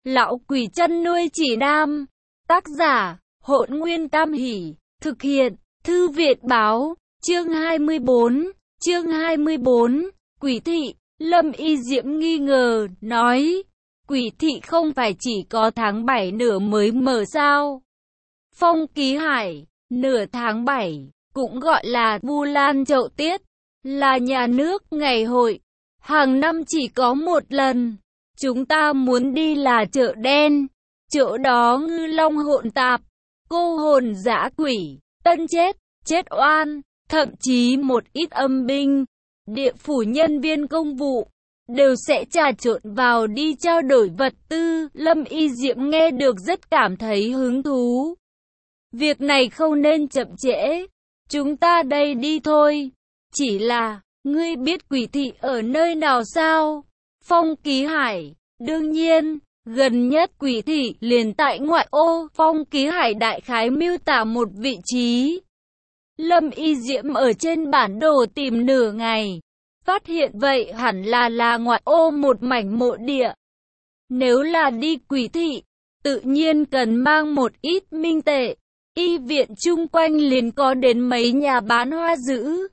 Lão quỷ chăn nuôi chỉ nam. Tác giả, Hỗn Nguyên Tam Hỷ. Thực hiện, Thư viện báo. Chương 24. Quỷ thị. Lâm Y Diễm nghi ngờ, nói. Quỷ thị không phải chỉ có tháng 7 nửa mới mở sao? Phong Ký Hải, nửa tháng 7, cũng gọi là Vu Lan Chậu Tiết, là nhà nước ngày hội. Hàng năm chỉ có một lần. Chúng ta muốn đi là chợ đen. Chỗ đó ngư long hỗn tạp, cô hồn dã quỷ, tân chết, chết oan, thậm chí một ít âm binh, địa phủ nhân viên công vụ, đều sẽ trà trộn vào đi trao đổi vật tư. Lâm Y Diễm nghe được rất cảm thấy hứng thú. Việc này không nên chậm trễ. Chúng ta đây đi thôi. Chỉ là, ngươi biết quỷ thị ở nơi nào sao? Phong Ký Hải, đương nhiên, gần nhất quỷ thị liền tại ngoại ô. Phong Ký Hải đại khái miêu tả một vị trí. Lâm Y Diễm ở trên bản đồ tìm nửa ngày, phát hiện vậy hẳn là ngoại ô một mảnh mộ địa. Nếu là đi quỷ thị, tự nhiên cần mang một ít minh tệ. Y viện chung quanh liền có đến mấy nhà bán hoa dữ,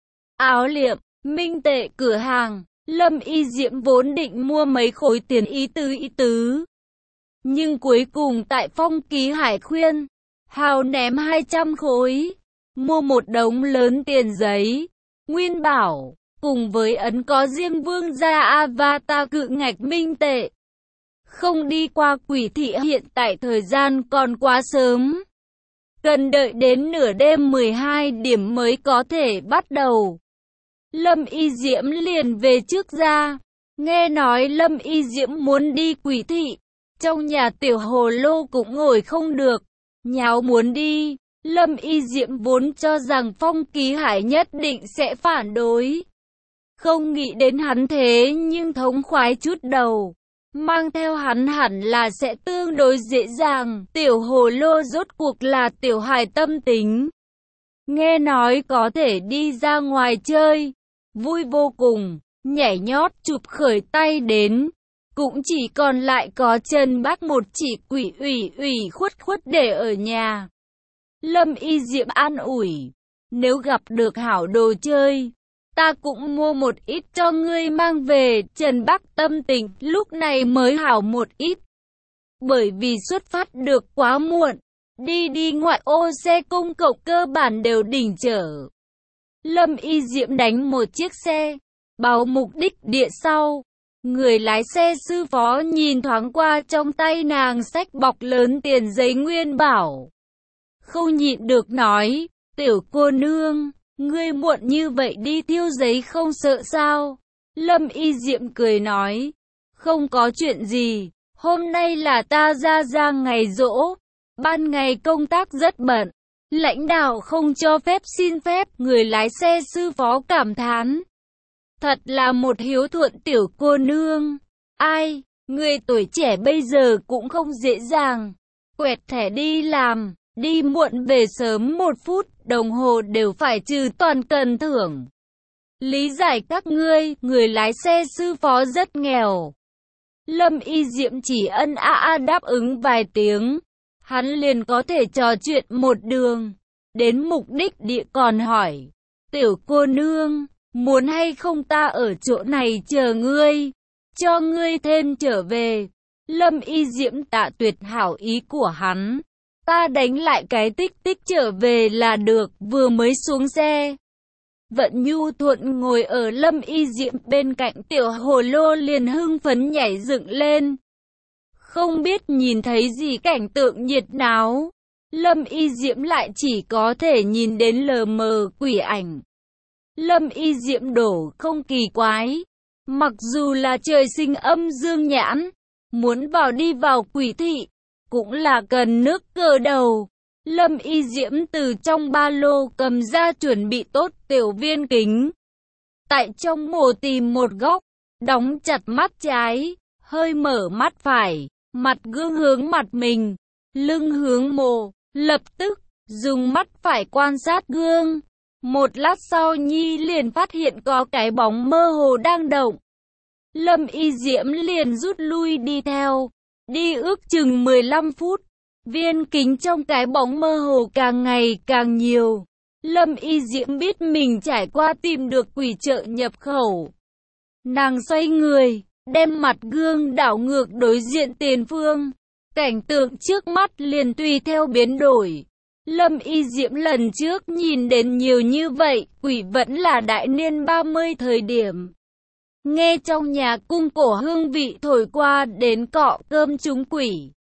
áo liệm, minh tệ cửa hàng. Lâm Y Diễm vốn định mua mấy khối tiền ý tứ. Nhưng cuối cùng tại Phong Ký Hải khuyên, hào ném 200 khối, mua một đống lớn tiền giấy, nguyên bảo, cùng với ấn có riêng vương gia avatar cự ngạch minh tệ. Không đi qua quỷ thị hiện tại thời gian còn quá sớm. Cần đợi đến nửa đêm 12 điểm mới có thể bắt đầu. Lâm Y Diễm liền về trước ra. Nghe nói Lâm Y Diễm muốn đi quỷ thị, trong nhà tiểu hồ lô cũng ngồi không được, nháo muốn đi. Lâm Y Diễm vốn cho rằng Phong Ký Hải nhất định sẽ phản đối. Không nghĩ đến hắn thế nhưng thống khoái chút đầu. Mang theo hắn hẳn là sẽ tương đối dễ dàng. Tiểu hồ lô rốt cuộc là tiểu hài tâm tính. Nghe nói có thể đi ra ngoài chơi, vui vô cùng, nhảy nhót chụp khởi tay đến. Cũng chỉ còn lại có Trần Bác một chỉ quỷ ủy khuất để ở nhà. Lâm Y Diễm an ủi, nếu gặp được hảo đồ chơi, ta cũng mua một ít cho ngươi mang về. Trần Bác tâm tình lúc này mới hảo một ít. Bởi vì xuất phát được quá muộn, đi ngoại ô xe công cộng cơ bản đều đình chở. Lâm Y Diễm đánh một chiếc xe, báo mục đích địa sau. Người lái xe sư phó nhìn thoáng qua trong tay nàng xách bọc lớn tiền giấy nguyên bảo. Không nhịn được nói, tiểu cô nương, ngươi muộn như vậy đi tiêu giấy không sợ sao? Lâm Y Diễm cười nói, không có chuyện gì, hôm nay là ta ra ngày giỗ, ban ngày công tác rất bận, lãnh đạo không cho phép xin phép. Người lái xe sư phó cảm thán, thật là một hiếu thuận tiểu cô nương. Ai, người tuổi trẻ bây giờ cũng không dễ dàng, quẹt thẻ đi làm, đi muộn về sớm 1 phút đồng hồ đều phải trừ toàn cần thưởng. Lý giải các ngươi. Người lái xe sư phó rất nghèo. Lâm Y Diễm chỉ ân đáp ứng vài tiếng, hắn liền có thể trò chuyện một đường. Đến mục đích địa còn hỏi, tiểu cô nương, muốn hay không ta ở chỗ này chờ ngươi, cho ngươi thêm trở về. Lâm Y Diễm tạ tuyệt hảo ý của hắn. Ta đánh lại cái tích trở về là được. Vừa mới xuống xe, Vận Nhu Thuận ngồi ở Lâm Y Diễm bên cạnh, tiểu hồ lô liền hưng phấn nhảy dựng lên. Không biết nhìn thấy gì cảnh tượng nhiệt náo. Lâm Y Diễm lại chỉ có thể nhìn đến lờ mờ quỷ ảnh. Lâm Y Diễm đổ không kỳ quái. Mặc dù là trời sinh âm dương nhãn, muốn đi vào quỷ thị, cũng là cần nước cờ đầu. Lâm Y Diễm từ trong ba lô cầm ra chuẩn bị tốt tiểu viên kính. Tại trong mồ tìm một góc, đóng chặt mắt trái, hơi mở mắt phải, mặt gương hướng mặt mình, lưng hướng mồ, lập tức dùng mắt phải quan sát gương. Một lát sau Nhi liền phát hiện có cái bóng mơ hồ đang động. Lâm Y Diễm liền rút lui đi theo. Đi ước chừng 15 phút, viên kính trong cái bóng mơ hồ càng ngày càng nhiều. Lâm Y Diễm biết mình trải qua tìm được quỷ chợ nhập khẩu. Nàng xoay người, đem mặt gương đảo ngược đối diện tiền phương. Cảnh tượng trước mắt liền tùy theo biến đổi. Lâm Y Diễm lần trước nhìn đến nhiều như vậy, quỷ vẫn là đại niên 30 thời điểm. Nghe trong nhà cung cổ hương vị thổi qua đến cọ cơm chúng quỷ.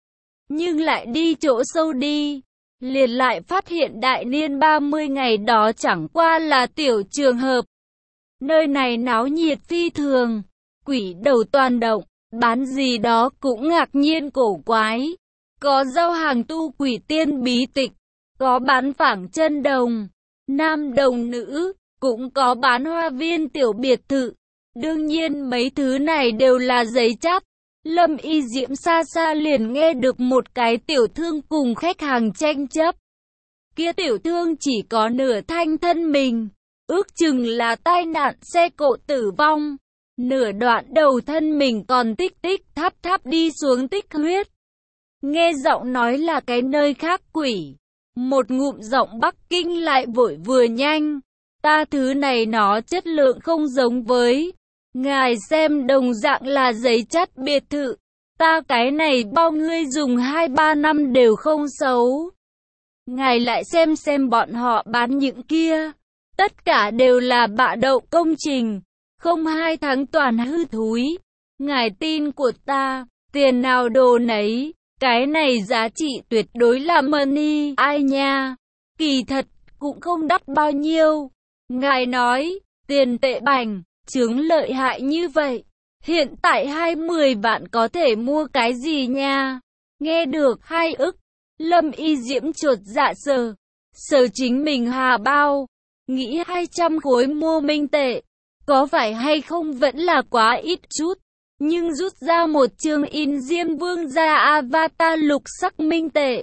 Nhưng lại đi chỗ sâu đi, liền lại phát hiện đại niên 30 ngày đó chẳng qua là tiểu trường hợp. Nơi này náo nhiệt phi thường, quỷ đầu toàn động, bán gì đó cũng ngạc nhiên cổ quái. Có giao hàng tu quỷ tiên bí tịch, có bán phảng chân đồng, nam đồng nữ, cũng có bán hoa viên tiểu biệt thự. Đương nhiên mấy thứ này đều là giấy chắp. Lâm Y Diễm xa xa liền nghe được một cái tiểu thương cùng khách hàng tranh chấp. Kia tiểu thương chỉ có nửa thanh thân mình, ước chừng là tai nạn xe cộ tử vong. Nửa đoạn đầu thân mình còn tích tích thắp thắp đi xuống tích huyết. Nghe giọng nói là cái nơi khác quỷ. Một ngụm giọng Bắc Kinh lại vội vừa nhanh. Ta thứ này nó chất lượng không giống với. Ngài xem đồng dạng là giấy chất biệt thự. Ta cái này bao ngươi dùng 2-3 năm đều không xấu. Ngài lại xem bọn họ bán những kia. Tất cả đều là bạ đậu công trình. Không 2 tháng toàn hư thúi. Ngài tin của ta, tiền nào đồ nấy. Cái này giá trị tuyệt đối là money. Ai nha, kỳ thật cũng không đắt bao nhiêu. Ngài nói, tiền tệ bành, chứng lợi hại như vậy. Hiện tại 20 vạn có thể mua cái gì nha? Nghe được 2 ức, Lâm Y Diễm chột dạ sờ chính mình hà bao. Nghĩ 200 khối mua minh tệ, có phải hay không vẫn là quá ít chút. Nhưng rút ra một chương in Diêm Vương gia avatar lục sắc minh tệ.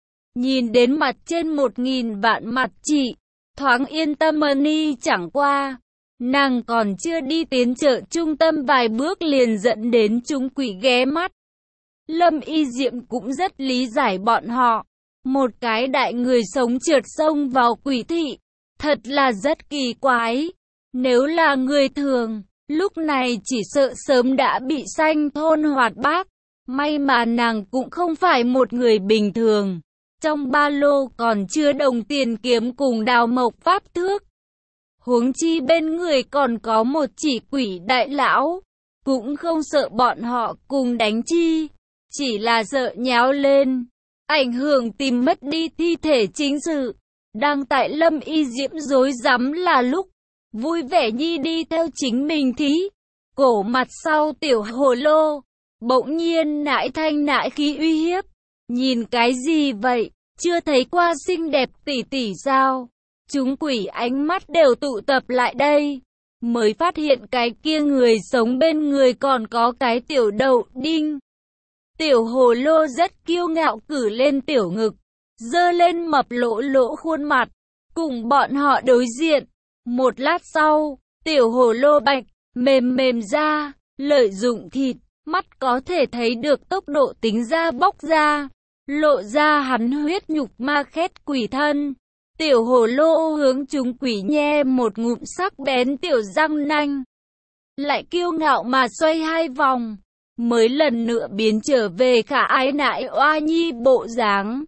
Nhìn đến mặt trên 1000 vạn mặt chị, thoáng yên tâm money chẳng qua. Nàng còn chưa đi tiến chợ trung tâm vài bước liền dẫn đến chúng quỷ ghé mắt. Lâm Y Diệm cũng rất lý giải bọn họ. Một cái đại người sống trượt sông vào quỷ thị, thật là rất kỳ quái. Nếu là người thường, lúc này chỉ sợ sớm đã bị sanh thôn hoạt bát. May mà nàng cũng không phải một người bình thường. Trong ba lô còn chưa đồng tiền kiếm cùng đào mộc pháp thước. Huống chi bên người còn có một chỉ quỷ đại lão. Cũng không sợ bọn họ cùng đánh chi. Chỉ là sợ nháo lên, ảnh hưởng tìm mất đi thi thể chính sự. Đang tại Lâm Y Diễm rối rắm là lúc vui vẻ nhi đi theo chính mình thí. Cổ mặt sau tiểu hồ lô, bỗng nhiên nại thanh nại khí uy hiếp. Nhìn cái gì vậy? Chưa thấy qua xinh đẹp tỷ tỷ sao? Chúng quỷ ánh mắt đều tụ tập lại đây. Mới phát hiện cái kia người sống bên người còn có cái tiểu đậu đinh. Tiểu hồ lô rất kiêu ngạo cử lên tiểu ngực, dơ lên mập lỗ lỗ khuôn mặt, cùng bọn họ đối diện. Một lát sau, tiểu hồ lô bạch, mềm ra, lợi dụng thịt, mắt có thể thấy được tốc độ tính ra bóc ra, lộ ra hắn huyết nhục ma khét quỷ thân. Tiểu hồ lô hướng chúng quỷ nhe một ngụm sắc bén tiểu răng nanh, lại kiêu ngạo mà xoay 2 vòng, mới lần nữa biến trở về khả ái nại oa nhi bộ dáng.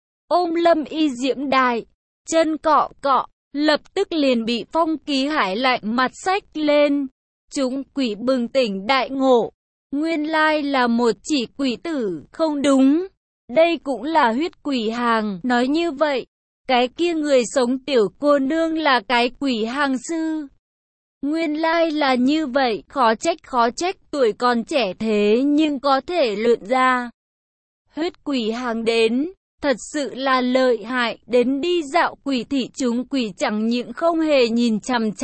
Ôm Lâm Y Diễm đài, chân cọ cọ, lập tức liền bị Phong Ký Hải lạnh mặt xách lên. Chúng quỷ bừng tỉnh đại ngộ, nguyên lai là một chỉ quỷ tử, không đúng. Đây cũng là huyết quỷ hàng, nói như vậy, cái kia người sống tiểu cô nương là cái quỷ hàng sư. Nguyên lai là như vậy, khó trách tuổi còn trẻ thế nhưng có thể lượn ra. Huyết quỷ hàng đến, thật sự là lợi hại, đến đi dạo quỷ thị chúng quỷ chẳng những không hề nhìn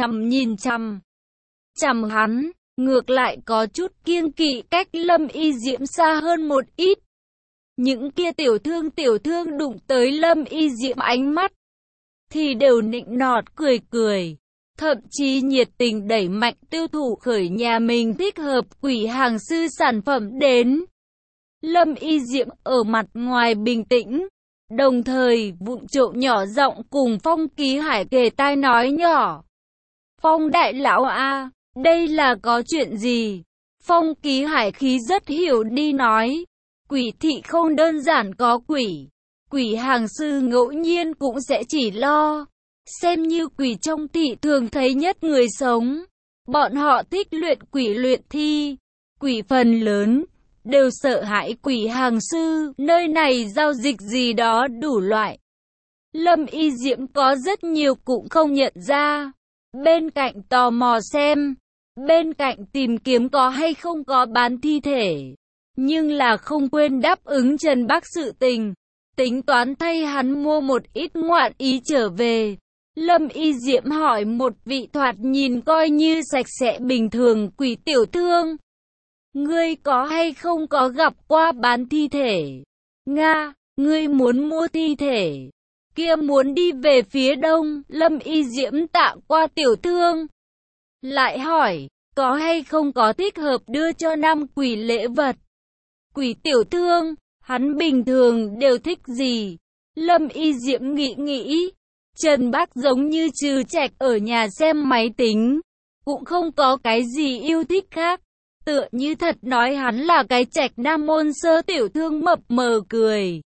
chằm hắn, ngược lại có chút kiêng kỵ cách Lâm Y Diễm xa hơn một ít. Những kia tiểu thương đụng tới Lâm Y Diễm ánh mắt, thì đều nịnh nọt cười. Thậm chí nhiệt tình đẩy mạnh tiêu thụ khởi nhà mình thích hợp quỷ hàng sư sản phẩm đến. Lâm Y Diễm ở mặt ngoài bình tĩnh, đồng thời vụng trộm nhỏ giọng cùng Phong Ký Hải kề tai nói nhỏ. Phong đại lão a, đây là có chuyện gì? Phong Ký Hải khí rất hiểu đi nói. Quỷ thị không đơn giản có quỷ. Quỷ hàng sư ngẫu nhiên cũng sẽ chỉ lo. Xem như quỷ trong thị thường thấy nhất người sống. Bọn họ thích luyện quỷ luyện thi. Quỷ phần lớn đều sợ hãi quỷ hàng sư, nơi này giao dịch gì đó đủ loại. Lâm Y Diễm có rất nhiều cũng không nhận ra. Bên cạnh tò mò xem, bên cạnh tìm kiếm có hay không có bán thi thể. Nhưng là không quên đáp ứng Trần Bắc sự tình, tính toán thay hắn mua một ít ngoạn ý trở về. Lâm Y Diễm hỏi một vị thoạt nhìn coi như sạch sẽ bình thường quỷ tiểu thương. Ngươi có hay không có gặp qua bán thi thể? Nga, ngươi muốn mua thi thể? Kia muốn đi về phía đông, Lâm Y Diễm tạ qua tiểu thương. Lại hỏi, có hay không có thích hợp đưa cho nam quỷ lễ vật? Quỷ tiểu thương, hắn bình thường đều thích gì? Lâm Y Diễm nghĩ. Trần Bắc giống như trừ trạch ở nhà xem máy tính, cũng không có cái gì yêu thích khác. Tựa như thật nói hắn là cái trạch nam môn sơ tiểu thương mập mờ cười.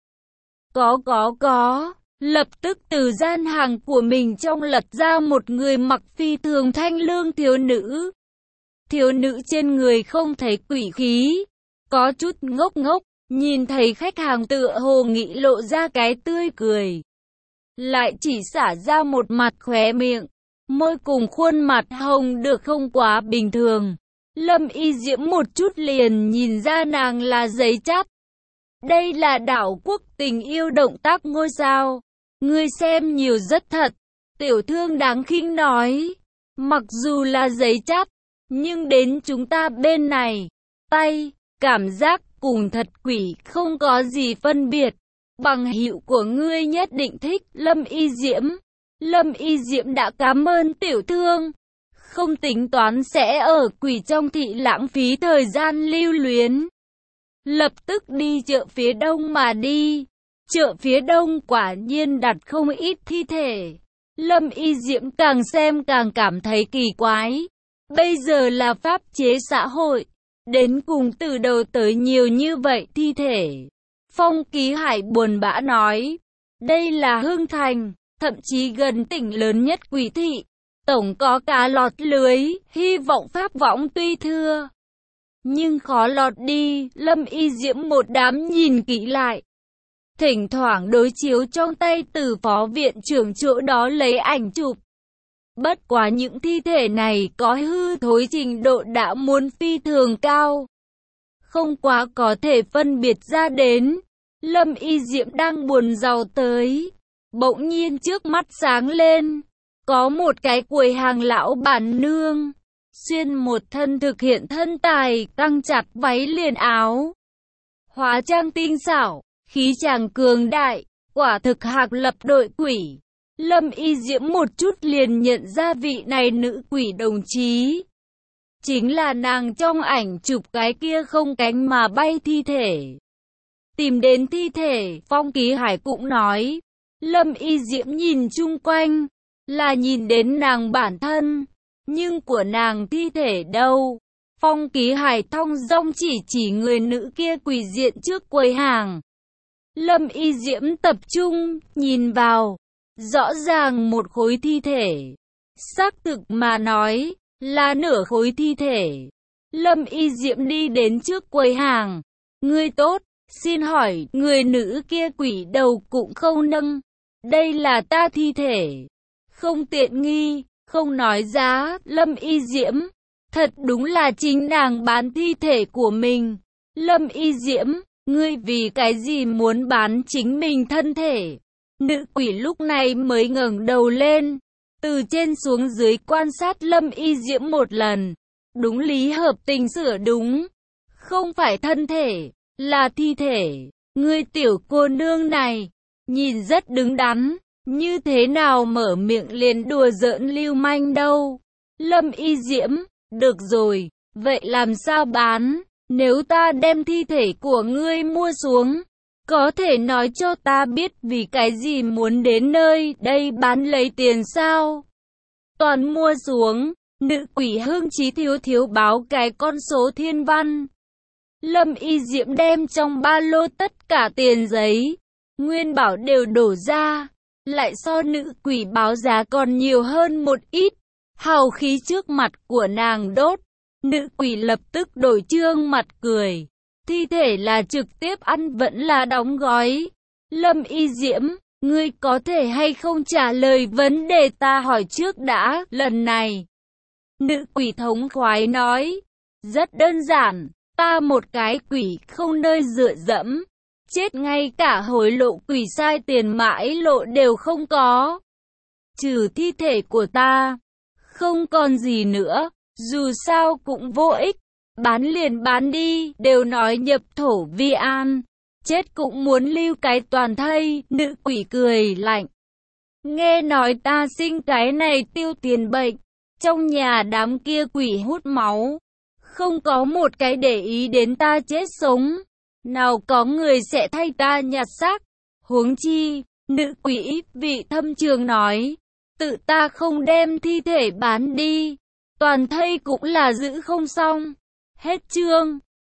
Có. Lập tức từ gian hàng của mình trong lật ra một người mặc phi thường thanh lương thiếu nữ. Thiếu nữ trên người không thấy quỷ khí, có chút ngốc, nhìn thấy khách hàng tựa hồ nghĩ lộ ra cái tươi cười. Lại chỉ xả ra một mặt khóe miệng, môi cùng khuôn mặt hồng được không quá bình thường. Lâm Y Diễm một chút liền nhìn ra nàng là giấy chắp. Đây là đảo quốc tình yêu động tác ngôi sao. Ngươi xem nhiều rất thật. Tiểu thương đáng khinh nói. Mặc dù là giấy chắp, nhưng đến chúng ta bên này, tay, cảm giác cùng thật quỷ không có gì phân biệt. Bằng hữu của ngươi nhất định thích Lâm Y Diễm. Lâm Y Diễm đã cảm ơn tiểu thương. Không tính toán sẽ ở quỷ trong thị lãng phí thời gian lưu luyến. Lập tức đi chợ phía đông mà đi. Chợ phía đông quả nhiên đặt không ít thi thể. Lâm Y Diễm càng xem càng cảm thấy kỳ quái. Bây giờ là pháp chế xã hội. Đến cùng từ đầu tới nhiều như vậy thi thể. Phong Ký Hải buồn bã nói. Đây là Hưng Thành, thậm chí gần tỉnh lớn nhất quỷ thị. Tổng có cá lọt lưới, hy vọng pháp võng tuy thưa, nhưng khó lọt đi. Lâm Y Diễm một đám nhìn kỹ lại. Thỉnh thoảng đối chiếu trong tay từ phó viện trưởng chỗ đó lấy ảnh chụp. Bất quá những thi thể này có hư thối trình độ đã muốn phi thường cao. Không quá có thể phân biệt ra đến. Lâm Y Diễm đang buồn rầu tới. Bỗng nhiên trước mắt sáng lên. Có một cái quầy hàng lão bản nương. Xuyên một thân thực hiện thân tài, căng chặt váy liền áo. Hóa trang tinh xảo, khí chàng cường đại, quả thực hạc lập đội quỷ. Lâm Y Diễm một chút liền nhận ra vị này nữ quỷ đồng chí. Chính là nàng trong ảnh chụp cái kia không cánh mà bay thi thể. Tìm đến thi thể, Phong Ký Hải cũng nói. Lâm Y Diễm nhìn chung quanh, là nhìn đến nàng bản thân. Nhưng của nàng thi thể đâu? Phong Ký Hải thong dong chỉ người nữ kia quỳ diện trước quầy hàng. Lâm Y Diễm tập trung, nhìn vào. Rõ ràng một khối thi thể. Xác thực mà nói, là nửa khối thi thể. Lâm Y Diễm đi đến trước quầy hàng. Ngươi tốt, xin hỏi, người nữ kia quỷ đầu cũng không nâng. Đây là ta thi thể. Không tiện nghi, không nói giá. Lâm Y Diễm, thật đúng là chính nàng bán thi thể của mình. Lâm Y Diễm, ngươi vì cái gì muốn bán chính mình thân thể? Nữ quỷ lúc này mới ngẩng đầu lên, từ trên xuống dưới quan sát Lâm Y Diễm một lần. Đúng lý hợp tình sửa đúng. Không phải thân thể, là thi thể. Ngươi tiểu cô nương này, nhìn rất đứng đắn. Như thế nào mở miệng liền đùa giỡn lưu manh đâu. Lâm Y Diễm, được rồi, vậy làm sao bán? Nếu ta đem thi thể của ngươi mua xuống, có thể nói cho ta biết vì cái gì muốn đến nơi đây bán lấy tiền sao? Toàn mua xuống, nữ quỷ Hương Chí thiếu thiếu báo cái con số thiên văn. Lâm Y Diễm đem trong ba lô tất cả tiền giấy, nguyên bảo đều đổ ra, lại so nữ quỷ báo giá còn nhiều hơn một ít. Hào khí trước mặt của nàng đốt, nữ quỷ lập tức đổi trương mặt cười. Thi thể là trực tiếp ăn vẫn là đóng gói? Lâm Y Diễm, ngươi có thể hay không trả lời vấn đề ta hỏi trước đã, lần này. Nữ quỷ thống khoái nói, rất đơn giản, ta một cái quỷ không nơi dựa dẫm, chết ngay cả hối lộ quỷ sai tiền mãi lộ đều không có. Trừ thi thể của ta, không còn gì nữa, dù sao cũng vô ích, bán liền bán đi, đều nói nhập thổ vi an, chết cũng muốn lưu cái toàn thây, nữ quỷ cười lạnh. Nghe nói ta sinh cái này tiêu tiền bệnh, trong nhà đám kia quỷ hút máu, không có một cái để ý đến ta chết sống, nào có người sẽ thay ta nhặt xác, huống chi, nữ quỷ vị thâm trường nói, tự ta không đem thi thể bán đi, toàn thây cũng là giữ không xong. Hết chương.